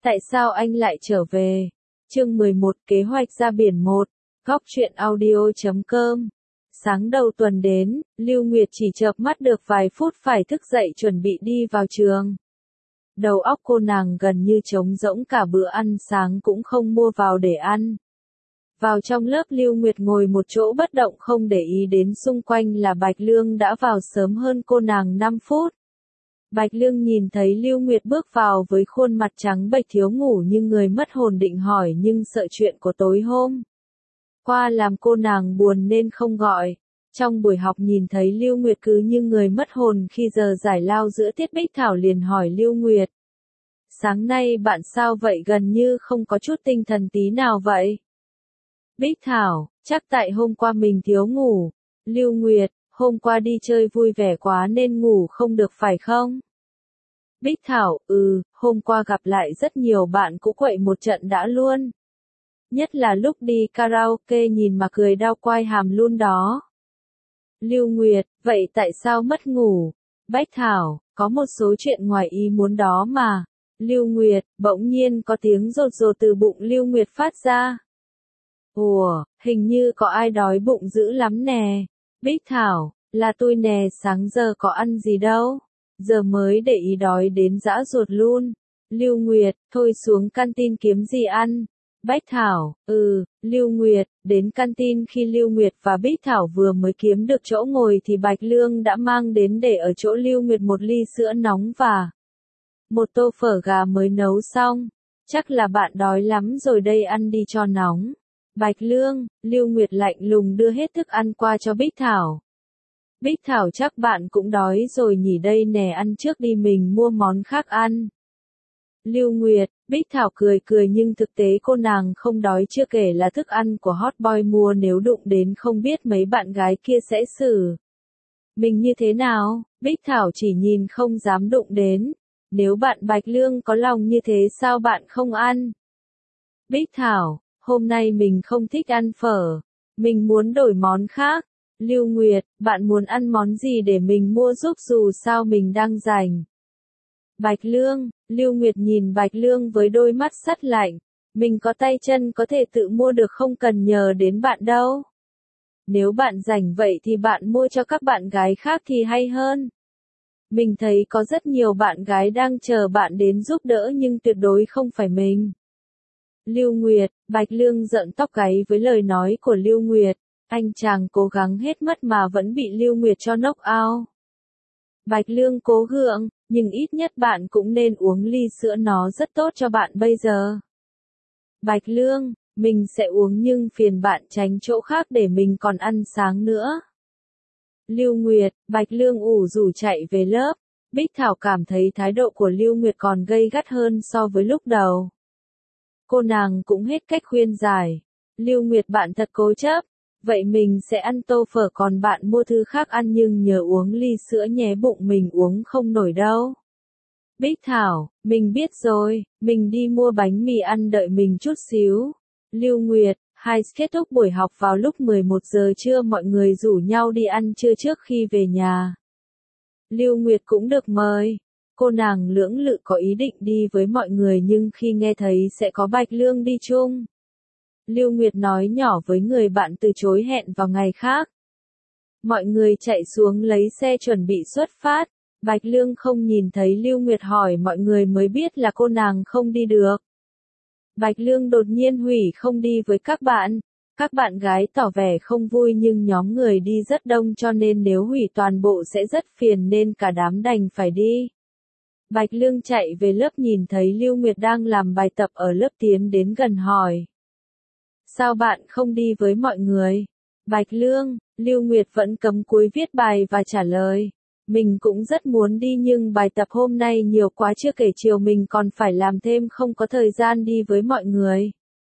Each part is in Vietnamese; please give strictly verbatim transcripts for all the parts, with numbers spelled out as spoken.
Tại sao anh lại trở về? Chương mười một Kế hoạch ra biển một. Góc truyện audio chấm com. Sáng đầu tuần đến, Lưu Nguyệt chỉ chợp mắt được vài phút phải thức dậy chuẩn bị đi vào trường. Đầu óc cô nàng gần như trống rỗng, cả bữa ăn sáng cũng không mua vào để ăn. Vào trong lớp, Lưu Nguyệt ngồi một chỗ bất động không để ý đến xung quanh là Bạch Lương đã vào sớm hơn cô nàng năm phút. Bạch Lương nhìn thấy Lưu Nguyệt bước vào với khuôn mặt trắng bệch thiếu ngủ như người mất hồn, định hỏi nhưng sợ chuyện của tối hôm qua làm cô nàng buồn nên không gọi. Trong buổi học nhìn thấy Lưu Nguyệt cứ như người mất hồn khi giờ giải lao giữa tiết, Bích Thảo liền hỏi Lưu Nguyệt: "Sáng nay bạn sao vậy, gần như không có chút tinh thần tí nào vậy?" Bích Thảo: "Chắc tại hôm qua mình thiếu ngủ." Lưu Nguyệt: "Hôm qua đi chơi vui vẻ quá nên ngủ không được phải không?" Bích Thảo: "Ừ, hôm qua gặp lại rất nhiều bạn cũ quậy một trận đã luôn. Nhất là lúc đi karaoke nhìn mà cười đau quai hàm luôn đó." Lưu Nguyệt: "Vậy tại sao mất ngủ?" Bích Thảo: "Có một số chuyện ngoài ý muốn đó mà." Lưu Nguyệt: Bỗng nhiên có tiếng rột rột từ bụng Lưu Nguyệt phát ra. "Ủa, hình như có ai đói bụng dữ lắm nè." Bích Thảo: "Là tôi nè, sáng giờ có ăn gì đâu. Giờ mới để ý đói đến dã ruột luôn." Lưu Nguyệt: "Thôi xuống canteen kiếm gì ăn." Bích Thảo: "Ừ." Lưu Nguyệt đến canteen. Khi Lưu Nguyệt và Bích Thảo vừa mới kiếm được chỗ ngồi thì Bạch Lương đã mang đến để ở chỗ Lưu Nguyệt một ly sữa nóng và một tô phở gà mới nấu xong. "Chắc là bạn đói lắm rồi đây, ăn đi cho nóng." Bạch Lương. Lưu Nguyệt lạnh lùng đưa hết thức ăn qua cho Bích Thảo. Bích Thảo: "Chắc bạn cũng đói rồi nhỉ, đây nè, ăn trước đi, mình mua món khác ăn." Lưu Nguyệt. Bích Thảo cười cười nhưng thực tế cô nàng không đói, chưa kể là thức ăn của hot boy mua, nếu đụng đến không biết mấy bạn gái kia sẽ xử mình như thế nào. Bích Thảo chỉ nhìn không dám đụng đến. "Nếu bạn Bạch Lương có lòng như thế sao bạn không ăn?" Bích Thảo: "Hôm nay mình không thích ăn phở, mình muốn đổi món khác." Lưu Nguyệt: "Bạn muốn ăn món gì để mình mua giúp, dù sao mình đang rảnh." Bạch Lương. Lưu Nguyệt nhìn Bạch Lương với đôi mắt sắt lạnh. "Mình có tay chân có thể tự mua được, không cần nhờ đến bạn đâu. Nếu bạn rảnh vậy thì bạn mua cho các bạn gái khác thì hay hơn. Mình thấy có rất nhiều bạn gái đang chờ bạn đến giúp đỡ nhưng tuyệt đối không phải mình." Lưu Nguyệt. Bạch Lương giận tóc gáy với lời nói của Lưu Nguyệt. Anh chàng cố gắng hết mất mà vẫn bị Lưu Nguyệt cho knock out. Bạch Lương cố gượng: "Nhưng ít nhất bạn cũng nên uống ly sữa, nó rất tốt cho bạn bây giờ." Bạch Lương: "Mình sẽ uống nhưng phiền bạn tránh chỗ khác để mình còn ăn sáng nữa." Lưu Nguyệt. Bạch Lương ủ rủ chạy về lớp. Bích Thảo cảm thấy thái độ của Lưu Nguyệt còn gay gắt hơn so với lúc đầu. Cô nàng cũng hết cách khuyên giải. Lưu Nguyệt: "Bạn thật cố chấp. Vậy mình sẽ ăn tô phở, còn bạn mua thứ khác ăn, nhưng nhớ uống ly sữa nhé, bụng mình uống không nổi đâu." Bích Thảo: "Mình biết rồi, mình đi mua bánh mì ăn, đợi mình chút xíu." Lưu Nguyệt. Hai kết thúc buổi học vào lúc mười một giờ trưa, mọi người rủ nhau đi ăn trưa trước khi về nhà. Lưu Nguyệt cũng được mời. Cô nàng lưỡng lự có ý định đi với mọi người nhưng khi nghe thấy sẽ có Bạch Lương đi chung, Lưu Nguyệt nói nhỏ với người bạn từ chối hẹn vào ngày khác. Mọi người chạy xuống lấy xe chuẩn bị xuất phát. Bạch Lương không nhìn thấy Lưu Nguyệt hỏi mọi người mới biết là cô nàng không đi được. Bạch Lương đột nhiên hủy không đi với các bạn. Các bạn gái tỏ vẻ không vui nhưng nhóm người đi rất đông cho nên nếu hủy toàn bộ sẽ rất phiền nên cả đám đành phải đi. Bạch Lương chạy về lớp nhìn thấy Lưu Nguyệt đang làm bài tập ở lớp, tiến đến gần hỏi: "Sao bạn không đi với mọi người?" Bạch Lương. Lưu Nguyệt vẫn cắm cúi viết bài và trả lời: "Mình cũng rất muốn đi nhưng bài tập hôm nay nhiều quá, chưa kể chiều mình còn phải làm thêm, không có thời gian đi với mọi người."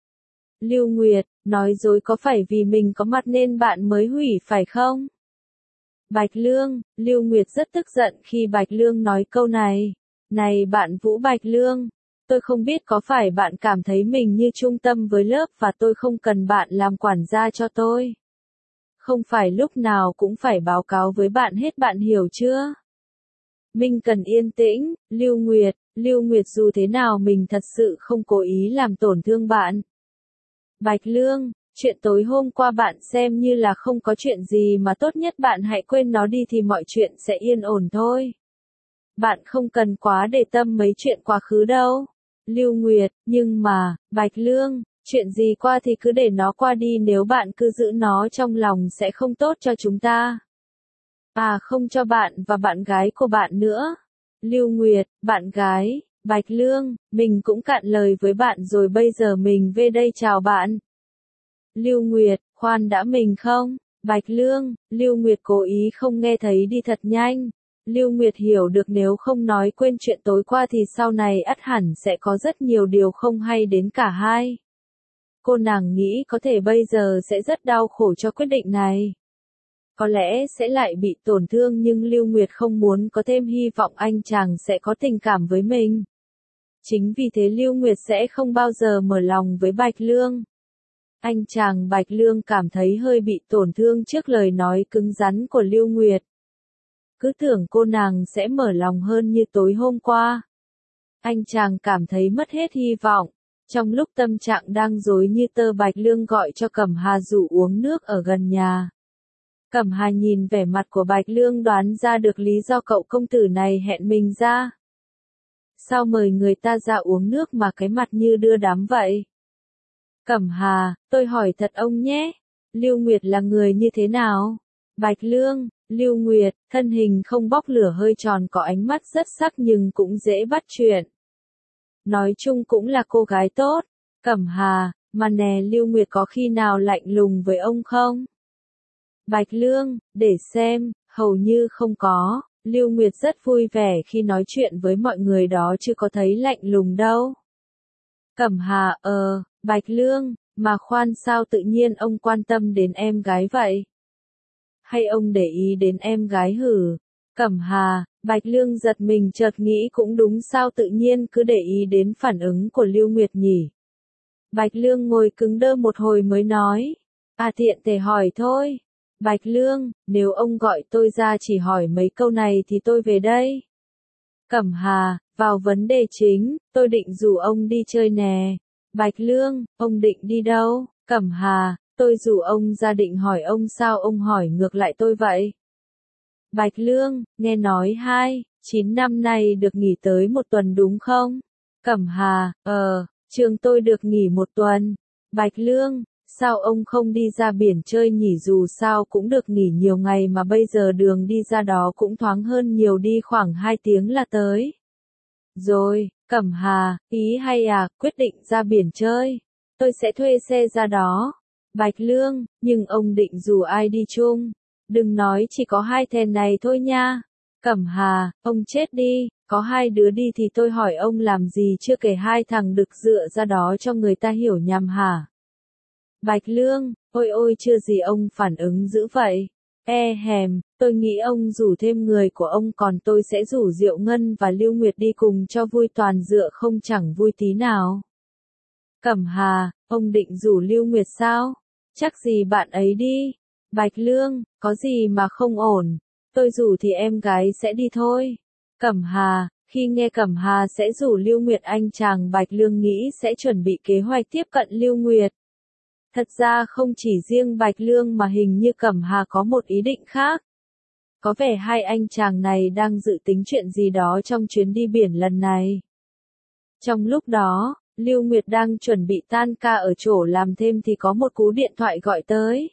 Lưu Nguyệt. Nói dối, có phải vì mình có mặt nên bạn mới hủy phải không? Bạch Lương. Lưu Nguyệt rất tức giận khi Bạch Lương nói câu này. Này bạn Vũ Bạch Lương, tôi không biết có phải bạn cảm thấy mình như trung tâm với lớp và tôi không cần bạn làm quản gia cho tôi. Không phải lúc nào cũng phải báo cáo với bạn hết, bạn hiểu chưa? Mình cần yên tĩnh. Lưu Nguyệt. Lưu Nguyệt dù thế nào mình thật sự không cố ý làm tổn thương bạn. Bạch Lương, chuyện tối hôm qua bạn xem như là không có chuyện gì mà tốt nhất bạn hãy quên nó đi thì mọi chuyện sẽ yên ổn thôi. Bạn không cần quá để tâm mấy chuyện quá khứ đâu. Lưu Nguyệt, nhưng mà, Bạch Lương, chuyện gì qua thì cứ để nó qua đi, nếu bạn cứ giữ nó trong lòng sẽ không tốt cho chúng ta. À, không cho bạn và bạn gái của bạn nữa. Lưu Nguyệt, bạn gái, Bạch Lương, mình cũng cạn lời với bạn rồi, bây giờ mình về đây chào bạn. Lưu Nguyệt, khoan đã, mình không. Bạch Lương, Lưu Nguyệt cố ý không nghe thấy đi thật nhanh. Lưu Nguyệt hiểu được nếu không nói quên chuyện tối qua thì sau này ắt hẳn sẽ có rất nhiều điều không hay đến cả hai. Cô nàng nghĩ có thể bây giờ sẽ rất đau khổ cho quyết định này. Có lẽ sẽ lại bị tổn thương, nhưng Lưu Nguyệt không muốn có thêm hy vọng anh chàng sẽ có tình cảm với mình. Chính vì thế Lưu Nguyệt sẽ không bao giờ mở lòng với Bạch Lương. Anh chàng Bạch Lương cảm thấy hơi bị tổn thương trước lời nói cứng rắn của Lưu Nguyệt. Cứ tưởng cô nàng sẽ mở lòng hơn như tối hôm qua. Anh chàng cảm thấy mất hết hy vọng. Trong lúc tâm trạng đang rối như tơ, Bạch Lương gọi cho Cẩm Hà rủ uống nước ở gần nhà. Cẩm Hà nhìn vẻ mặt của Bạch Lương đoán ra được lý do cậu công tử này hẹn mình ra. Sao mời người ta ra uống nước mà cái mặt như đưa đám vậy? Cẩm Hà, tôi hỏi thật ông nhé, Lưu Nguyệt là người như thế nào? Bạch Lương, Lưu Nguyệt, thân hình không bốc lửa, hơi tròn, có ánh mắt rất sắc nhưng cũng dễ bắt chuyện. Nói chung cũng là cô gái tốt. Cẩm Hà, mà nè, Lưu Nguyệt có khi nào lạnh lùng với ông không? Bạch Lương, để xem, hầu như không có. Lưu Nguyệt rất vui vẻ khi nói chuyện với mọi người đó chứ có thấy lạnh lùng đâu. Cẩm Hà, ờ, Bạch Lương, mà khoan, sao tự nhiên ông quan tâm đến em gái vậy? Hay ông để ý đến em gái hử? Cẩm Hà, Bạch Lương giật mình, chợt nghĩ cũng đúng, sao tự nhiên cứ để ý đến phản ứng của Lưu Nguyệt nhỉ? Bạch Lương ngồi cứng đơ một hồi mới nói, à tiện thể hỏi thôi. Bạch Lương, nếu ông gọi tôi ra chỉ hỏi mấy câu này thì tôi về đây. Cẩm Hà, vào vấn đề chính, tôi định rủ ông đi chơi nè. Bạch Lương, ông định đi đâu? Cẩm Hà, tôi rủ ông ra định hỏi ông sao ông hỏi ngược lại tôi vậy? Bạch Lương, nghe nói hai, chín năm nay được nghỉ tới một tuần đúng không? Cẩm Hà, ờ, trường tôi được nghỉ một tuần. Bạch Lương, sao ông không đi ra biển chơi nhỉ, dù sao cũng được nghỉ nhiều ngày mà bây giờ đường đi ra đó cũng thoáng hơn nhiều, đi khoảng hai tiếng là tới. Rồi, Cẩm Hà, ý hay à, quyết định ra biển chơi. Tôi sẽ thuê xe ra đó. Bạch Lương, nhưng ông định rủ ai đi chung? Đừng nói chỉ có hai thèn này thôi nha. Cẩm Hà, ông chết đi, có hai đứa đi thì tôi hỏi ông làm gì, chưa kể hai thằng đực dựa ra đó cho người ta hiểu nhầm hả? Bạch Lương, ôi ôi, chưa gì ông phản ứng dữ vậy. E hèm, tôi nghĩ ông rủ thêm người của ông, còn tôi sẽ rủ Diệu Ngân và Lưu Nguyệt đi cùng cho vui, toàn dựa không chẳng vui tí nào. Cẩm Hà, ông định rủ Lưu Nguyệt sao? Chắc gì bạn ấy đi. Bạch Lương, có gì mà không ổn, tôi rủ thì em gái sẽ đi thôi. Cẩm Hà, khi nghe Cẩm Hà sẽ rủ Lưu Nguyệt, anh chàng Bạch Lương nghĩ sẽ chuẩn bị kế hoạch tiếp cận Lưu Nguyệt. Thật ra không chỉ riêng Bạch Lương mà hình như Cẩm Hà có một ý định khác. Có vẻ hai anh chàng này đang dự tính chuyện gì đó trong chuyến đi biển lần này. Trong lúc đó, Lưu Nguyệt đang chuẩn bị tan ca ở chỗ làm thêm thì có một cú điện thoại gọi tới.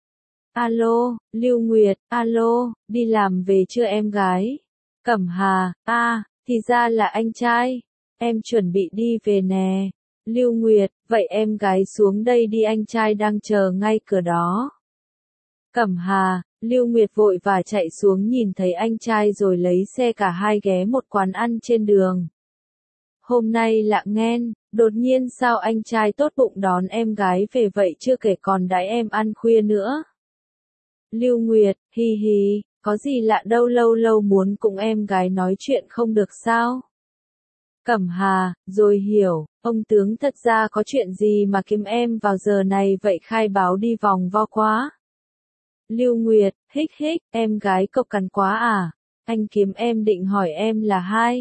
Alo, Lưu Nguyệt, alo, đi làm về chưa em gái? Cẩm Hà, a, à, thì ra là anh trai, em chuẩn bị đi về nè. Lưu Nguyệt, vậy em gái xuống đây đi, anh trai đang chờ ngay cửa đó. Cẩm Hà, Lưu Nguyệt vội và chạy xuống, nhìn thấy anh trai rồi lấy xe cả hai ghé một quán ăn trên đường. Hôm nay lạ nghen, đột nhiên sao anh trai tốt bụng đón em gái về vậy, chưa kể còn đãi em ăn khuya nữa. Lưu Nguyệt, hi hi, có gì lạ đâu, lâu lâu muốn cùng em gái nói chuyện không được sao? Cẩm Hà, rồi hiểu, ông tướng thật ra có chuyện gì mà kiếm em vào giờ này vậy, khai báo đi vòng vo quá. Lưu Nguyệt, hích hích, em gái cộc cằn quá à, anh kiếm em định hỏi em là hai,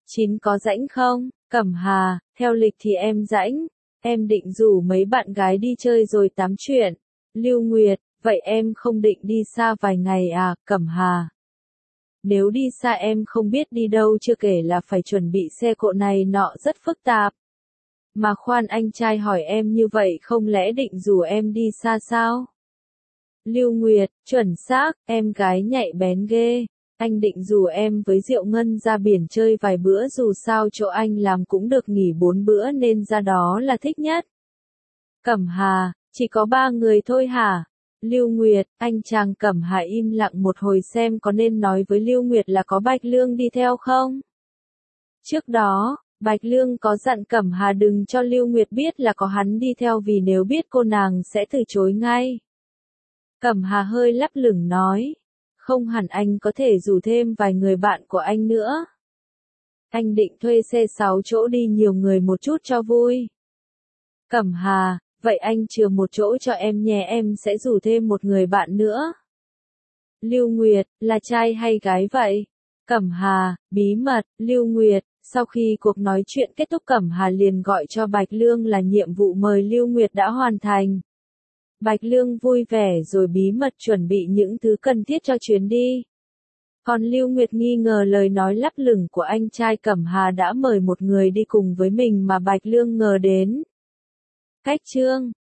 Chín có rảnh không? Cẩm Hà, theo lịch thì em rảnh. Em định rủ mấy bạn gái đi chơi rồi tám chuyện. Lưu Nguyệt, vậy em không định đi xa vài ngày à, Cẩm Hà? Nếu đi xa em không biết đi đâu, chưa kể là phải chuẩn bị xe cộ này nọ rất phức tạp. Mà khoan, anh trai hỏi em như vậy không lẽ định rủ em đi xa sao? Lưu Nguyệt, chuẩn xác, em gái nhạy bén ghê. Anh định rủ em với Diệu Ngân ra biển chơi vài bữa, dù sao chỗ anh làm cũng được nghỉ bốn bữa nên ra đó là thích nhất. Cẩm Hà, chỉ có ba người thôi hả? Lưu Nguyệt, anh chàng Cẩm Hà im lặng một hồi xem có nên nói với Lưu Nguyệt là có Bạch Lương đi theo không? Trước đó, Bạch Lương có dặn Cẩm Hà đừng cho Lưu Nguyệt biết là có hắn đi theo, vì nếu biết cô nàng sẽ từ chối ngay. Cẩm Hà hơi lấp lửng nói, không hẳn, anh có thể rủ thêm vài người bạn của anh nữa. Anh định thuê xe sáu chỗ đi nhiều người một chút cho vui. Cẩm Hà, vậy anh chừa một chỗ cho em nhé, em sẽ rủ thêm một người bạn nữa. Lưu Nguyệt, là trai hay gái vậy? Cẩm Hà, bí mật. Lưu Nguyệt, sau khi cuộc nói chuyện kết thúc Cẩm Hà liền gọi cho Bạch Lương là nhiệm vụ mời Lưu Nguyệt đã hoàn thành. Bạch Lương vui vẻ rồi bí mật chuẩn bị những thứ cần thiết cho chuyến đi. Còn Lưu Nguyệt nghi ngờ lời nói lấp lửng của anh trai Cẩm Hà đã mời một người đi cùng với mình mà Bạch Lương ngờ đến. Cách chương